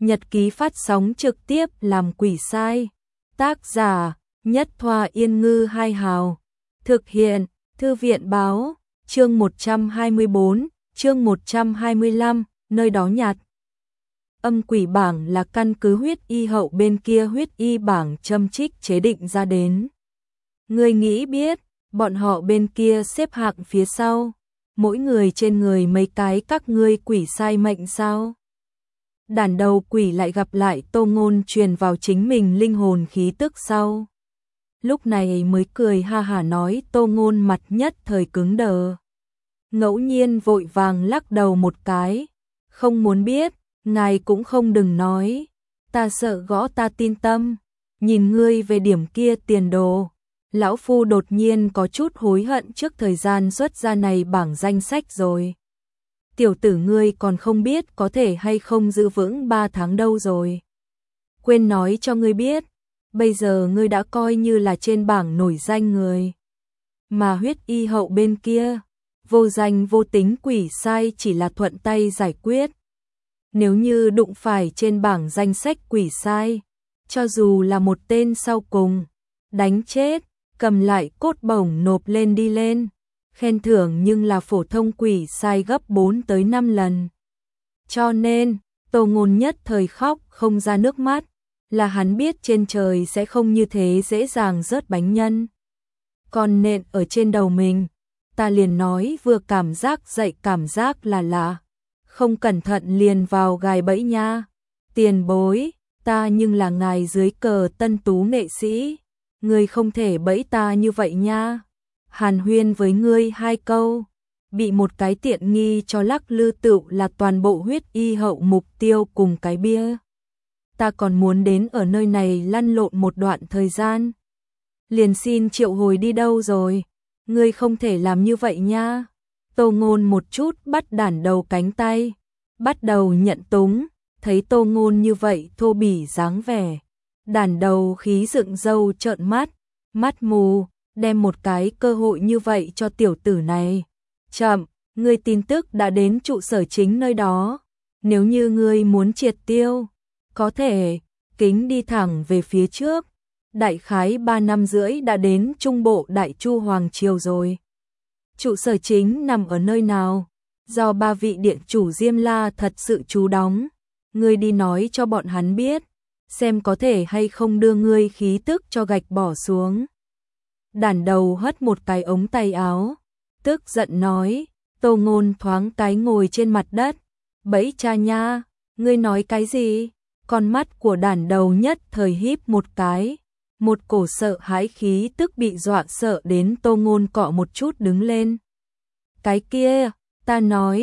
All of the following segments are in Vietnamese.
Nhật ký phát sóng trực tiếp làm quỷ sai. Tác giả: Nhất Thoa Yên Ngư Hai Hào. Thực hiện: Thư viện báo. Chương 124, chương 125, nơi đó nhạt. Âm quỷ bảng là căn cứ huyết y hậu bên kia huyết y bảng châm trích chế định ra đến. Ngươi nghĩ biết, bọn họ bên kia xếp hạng phía sau, mỗi người trên người mấy cái các ngươi quỷ sai mệnh sao? Đàn đầu quỷ lại gặp lại Tô Ngôn truyền vào chính mình linh hồn khí tức sau. Lúc này mới cười ha hả nói, Tô Ngôn mặt nhất thời cứng đờ. Ngẫu nhiên vội vàng lắc đầu một cái, không muốn biết, ngài cũng không đừng nói, ta sợ gõ ta tin tâm, nhìn ngươi về điểm kia tiền đồ. Lão Phu đột nhiên có chút hối hận trước thời gian xuất ra này bảng danh sách rồi. Tiểu tử ngươi còn không biết có thể hay không giữ vững 3 tháng đâu rồi. Quên nói cho ngươi biết, bây giờ ngươi đã coi như là trên bảng nổi danh người. Mà huyết y hậu bên kia, vô danh vô tính quỷ sai chỉ là thuận tay giải quyết. Nếu như đụng phải trên bảng danh sách quỷ sai, cho dù là một tên sau cùng, đánh chết, cầm lại cốt bổng nộp lên đi lên, khen thưởng nhưng là phổ thông quỷ sai gấp 4 tới 5 lần. Cho nên, Tô Ngôn nhất thời khóc không ra nước mắt, là hắn biết trên trời sẽ không như thế dễ dàng rớt bánh nhân. Còn nện ở trên đầu mình, ta liền nói vừa cảm giác dậy cảm giác là lạ, không cẩn thận liền vào gài bẫy nha. Tiền bối, ta nhưng là ngài dưới cờ tân tú nghệ sĩ, ngươi không thể bẫy ta như vậy nha. Hàn huyên với ngươi 2 câu, bị một cái tiện nghi cho lắc lư tựu là toàn bộ huyết y hậu mục tiêu cùng cái bia. Ta còn muốn đến ở nơi này lăn lộn một đoạn thời gian. Liền xin triệu hồi đi đâu rồi, ngươi không thể làm như vậy nha. Tô Ngôn một chút bắt đản đầu cánh tay, bắt đầu nhận túng, thấy Tô Ngôn như vậy thô bỉ dáng vẻ. Đản đầu khí dựng râu trợn mắt, mắt mù, đem một cái cơ hội như vậy cho tiểu tử này. Chậm, ngươi tin tức đã đến trụ sở chính nơi đó. Nếu như ngươi muốn triệt tiêu, có thể kính đi thẳng về phía trước. Đại khái 3 năm rưỡi đã đến trung bộ Đại Chu Hoàng Triều rồi. Trụ sở chính nằm ở nơi nào? Do 3 vị điện chủ Diêm La thật sự trú đóng. Ngươi đi nói cho bọn hắn biết, xem có thể hay không đưa ngươi khí tức cho gạch bỏ xuống. Đản đầu hất một cái ống tay áo, tức giận nói. Tô Ngôn thoáng cái ngồi trên mặt đất. Bẫy cha nha, ngươi nói cái gì? Con mắt của đản đầu nhất thời híp một cái, một cổ sợ hãi khí tức bị dọa sợ đến Tô Ngôn cọ một chút đứng lên. Cái kia, ta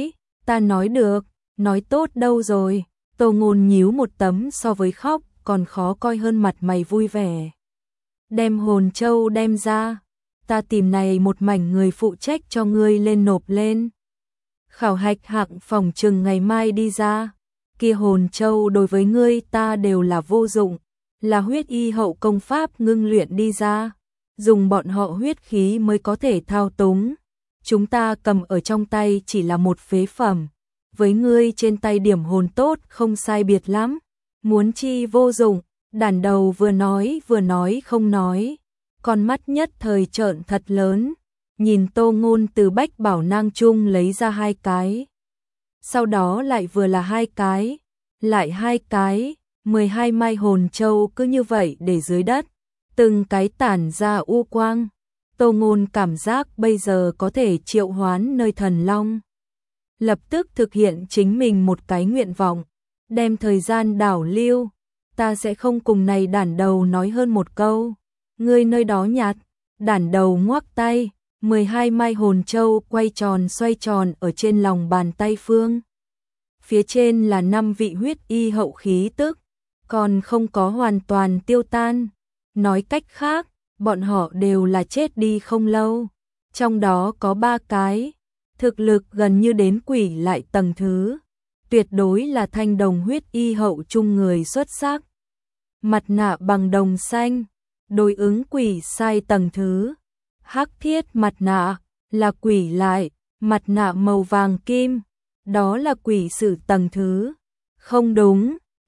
nói được, nói tốt đâu rồi. Tô Ngôn nhíu một tấm so với khóc còn khó coi hơn mặt mày vui vẻ. Đem hồn châu đem ra, ta tìm này một mảnh người phụ trách cho ngươi lên nộp lên. Khảo hạch hạng phòng trừng ngày mai đi ra, kia hồn châu đối với ngươi ta đều là vô dụng, là huyết y hậu công pháp ngưng luyện đi ra, dùng bọn họ huyết khí mới có thể thao túng. Chúng ta cầm ở trong tay chỉ là một phế phẩm, với ngươi trên tay điểm hồn tốt không sai biệt lắm, muốn chi vô dụng. Đản đầu vừa nói không nói, con mắt nhất thời trợn thật lớn, nhìn Tô Ngôn từ bách bảo nang chung lấy ra 2 cái. Sau đó lại vừa là 2 cái, lại 2 cái, 12 mai hồn châu cứ như vậy để dưới đất, từng cái tản ra u quang. Tô Ngôn cảm giác bây giờ có thể triệu hoán nơi thần long. Lập tức thực hiện chính mình một cái nguyện vọng, đem thời gian đảo lưu. Ta sẽ không cùng này đản đầu nói hơn một câu. Ngươi nơi đó nhạt. Đản đầu ngoắc tay, 12 mai hồn châu quay tròn xoay tròn ở trên lòng bàn tay phương. Phía trên là 5 vị huyết y hậu khí tức, còn không có hoàn toàn tiêu tan. Nói cách khác, bọn họ đều là chết đi không lâu. Trong đó có 3 cái, thực lực gần như đến quỷ lại tầng thứ. Tuyệt đối là thanh đồng huyết y hậu chung người xuất sắc. Mặt nạ bằng đồng xanh, đối ứng quỷ sai tầng thứ. Hắc thiết mặt nạ, là quỷ lại, mặt nạ màu vàng kim, đó là quỷ sử tầng thứ. Không đúng,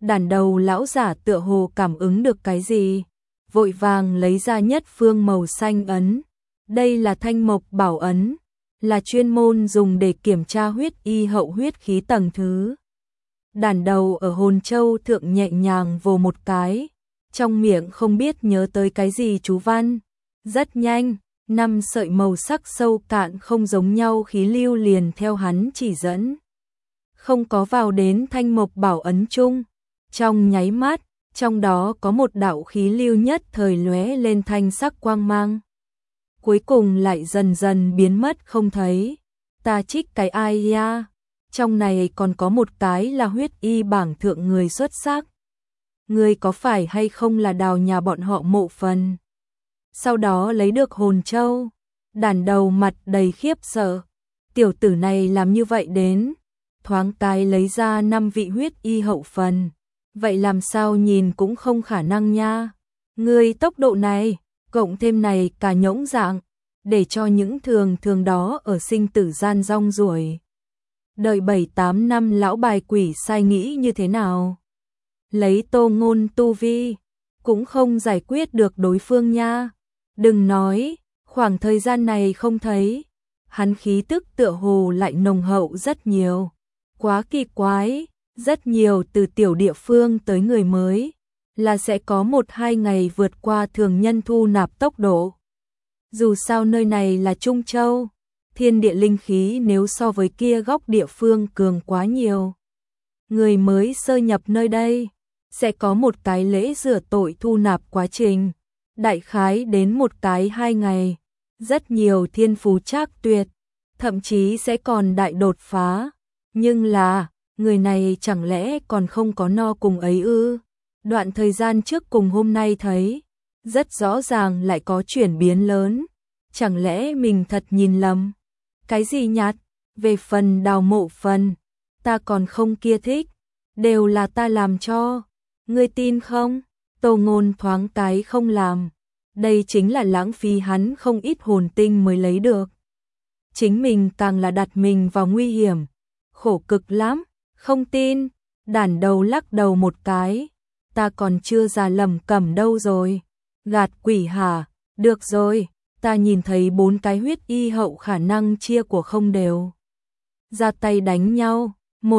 Đàn đầu lão giả tựa hồ cảm ứng được cái gì, vội vàng lấy ra nhất phương màu xanh ấn. Đây là thanh mộc bảo ấn, là chuyên môn dùng để kiểm tra huyết y hậu huyết khí tầng thứ. Đàn đầu ở hồn châu thượng nhẹ nhàng vồ một cái, trong miệng không biết nhớ tới cái gì chú văn. Rất nhanh, 5 sợi màu sắc sâu cạn không giống nhau khí lưu liền theo hắn chỉ dẫn. Không có vào đến thanh mộc bảo ấn chung. Trong nháy mắt, trong đó có một đạo khí lưu nhất thời lóe lên thanh sắc quang mang. Cuối cùng lại dần dần biến mất không thấy. Ta trích cái ai ya, trong này còn có một cái là huyết y bảng thượng người xuất sắc. Người có phải hay không là đào nhà bọn họ mộ phần? Sau đó lấy được hồn châu, đàn đầu mặt đầy khiếp sợ. Tiểu tử này làm như vậy đến, thoáng cái lấy ra 5 vị huyết y hậu phần. Vậy làm sao nhìn cũng không khả năng nha. Người tốc độ này, cộng thêm này cả nhỗng dạng, để cho những thường đó ở sinh tử gian rong ruổi. Đợi 7-8 năm lão bài quỷ sai nghĩ như thế nào? Lấy Tô Ngôn tu vi, cũng không giải quyết được đối phương nha. Đừng nói, khoảng thời gian này không thấy, hắn khí tức tựa hồ lại nồng hậu rất nhiều. Quá kỳ quái, rất nhiều từ tiểu địa phương tới người mới, là sẽ có 1-2 ngày vượt qua thường nhân thu nạp tốc độ. Dù sao nơi này là Trung Châu, thiên địa linh khí nếu so với kia góc địa phương cường quá nhiều. Người mới sơ nhập nơi đây, sẽ có một cái lễ rửa tội thu nạp quá trình, đại khái đến 1-2 ngày, rất nhiều thiên phú trác tuyệt, thậm chí sẽ còn đại đột phá. Nhưng là, người này chẳng lẽ còn không có no cùng ấy ư? Đoạn thời gian trước cùng hôm nay thấy, rất rõ ràng lại có chuyển biến lớn. Chẳng lẽ mình thật nhìn lầm? Cái gì nhạt? Về phần đào mộ phần, ta còn không kia thích, đều là ta làm cho. Ngươi tin không? Tô Ngôn thoáng cái không làm. Đây chính là lãng phí hắn không ít hồn tinh mới lấy được. Chính mình càng là đặt mình vào nguy hiểm. Khổ cực lắm, không tin. Đàn đầu lắc đầu một cái. Ta còn chưa già lầm cẩm đâu rồi. Gạt quỷ hả? Được rồi, ta nhìn thấy 4 cái huyết y hậu khả năng chia của không đều. Ra tay đánh nhau,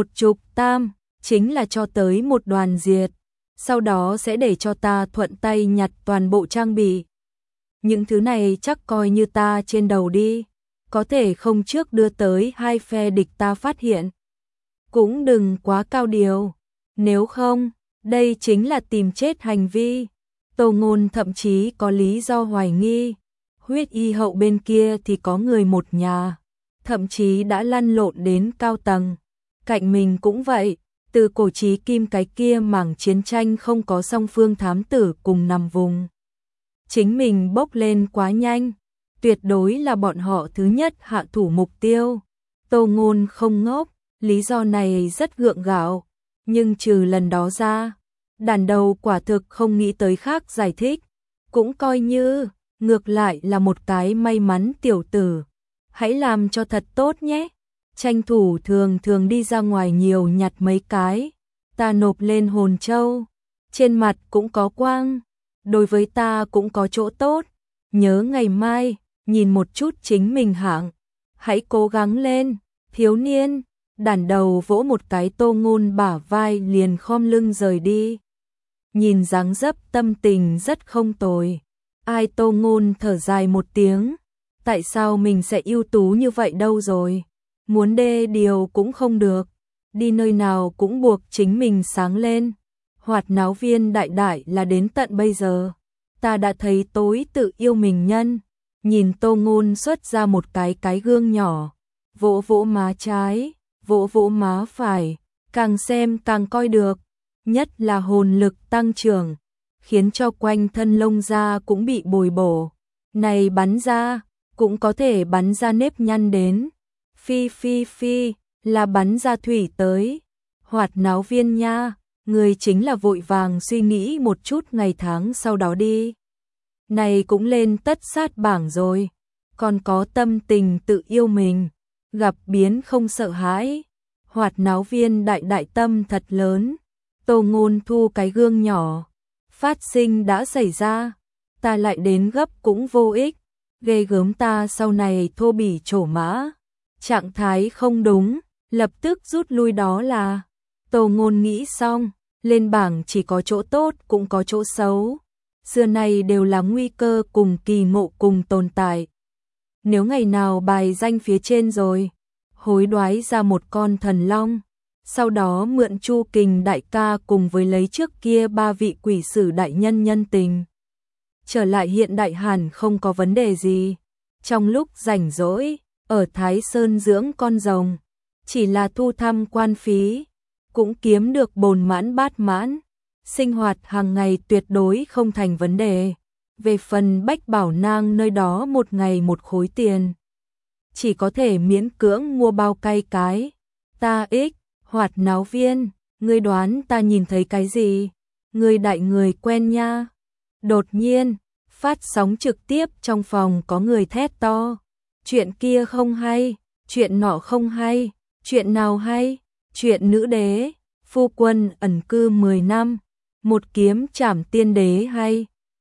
1/10, chính là cho tới một đoàn diệt. Sau đó sẽ để cho ta thuận tay nhặt toàn bộ trang bị. Những thứ này chắc coi như ta trên đầu đi. Có thể không trước đưa tới 2 phe địch ta phát hiện. Cũng đừng quá cao điều. Nếu không, đây chính là tìm chết hành vi. Tô Ngôn thậm chí có lý do hoài nghi. Huyết y hậu bên kia thì có người một nhà. Thậm chí đã lăn lộn đến cao tầng. Cạnh mình cũng vậy. Từ cổ chí kim cái kia mảng chiến tranh không có song phương thám tử cùng nằm vùng. Chính mình bốc lên quá nhanh. Tuyệt đối là bọn họ thứ nhất hạ thủ mục tiêu. Tô Ngôn không ngốc, lý do này rất gượng gạo. Nhưng trừ lần đó ra, đàn đầu quả thực không nghĩ tới khác giải thích. Cũng coi như, ngược lại là một cái may mắn tiểu tử. Hãy làm cho thật tốt nhé. Tranh thủ thường đi ra ngoài nhiều nhặt mấy cái. Ta nộp lên hồn châu. Trên mặt cũng có quang. Đối với ta cũng có chỗ tốt. Nhớ ngày mai, nhìn một chút chính mình hạng. Hãy cố gắng lên, thiếu niên. Đàn đầu vỗ một cái Tô Ngôn bả vai liền khom lưng rời đi. Nhìn dáng dấp tâm tình rất không tồi. Ai Tô Ngôn thở dài một tiếng. Tại sao mình sẽ ưu tú như vậy đâu rồi? Muốn đê điều cũng không được. Đi nơi nào cũng buộc chính mình sáng lên. Hoạt náo viên đại đại là đến tận bây giờ. Ta đã thấy tối tự yêu mình nhân. Nhìn Tô Ngôn xuất ra một cái gương nhỏ. Vỗ vỗ má trái, vỗ vỗ má phải. Càng xem càng coi được. Nhất là hồn lực tăng trưởng. Khiến cho quanh thân lông da cũng bị bồi bổ. Này bắn ra, cũng có thể bắn ra nếp nhăn đến. Phi, là bắn ra thủy tới. Hoạt náo viên nha, người chính là vội vàng suy nghĩ một chút ngày tháng sau đó đi. Này cũng lên tất sát bảng rồi, còn có tâm tình tự yêu mình, gặp biến không sợ hãi. Hoạt náo viên đại tâm thật lớn, Tô Ngôn thu cái gương nhỏ. Phát sinh đã xảy ra, ta lại đến gấp cũng vô ích, ghê gớm ta sau này thô bỉ trổ mã. Trạng thái không đúng, lập tức rút lui đó là. Tô Ngôn nghĩ xong, lên bảng chỉ có chỗ tốt cũng có chỗ xấu. Xưa này đều là nguy cơ cùng kỳ ngộ cùng tồn tại. Nếu ngày nào bài danh phía trên rồi, hối đoái ra một con thần long, sau đó mượn Chu Kình đại ca cùng với lấy trước kia 3 vị quỷ sử đại nhân nhân tình. Trở lại hiện đại hẳn không có vấn đề gì. Trong lúc rảnh rỗi, ở Thái Sơn dưỡng con rồng, chỉ là thu thăm quan phí, cũng kiếm được bồn mãn bát mãn, sinh hoạt hàng ngày tuyệt đối không thành vấn đề. Về phần Bách Bảo Nang nơi đó một ngày một khối tiền, chỉ có thể miễn cưỡng mua bao cay cái. Ta ích, Hoạt náo viên, ngươi đoán ta nhìn thấy cái gì? Ngươi đại người quen nha. Đột nhiên, phát sóng trực tiếp trong phòng có người thét to. Chuyện kia không hay, chuyện nọ không hay, chuyện nào hay? Chuyện nữ đế, phu quân ẩn cư 10 năm, một kiếm trảm tiên đế hay?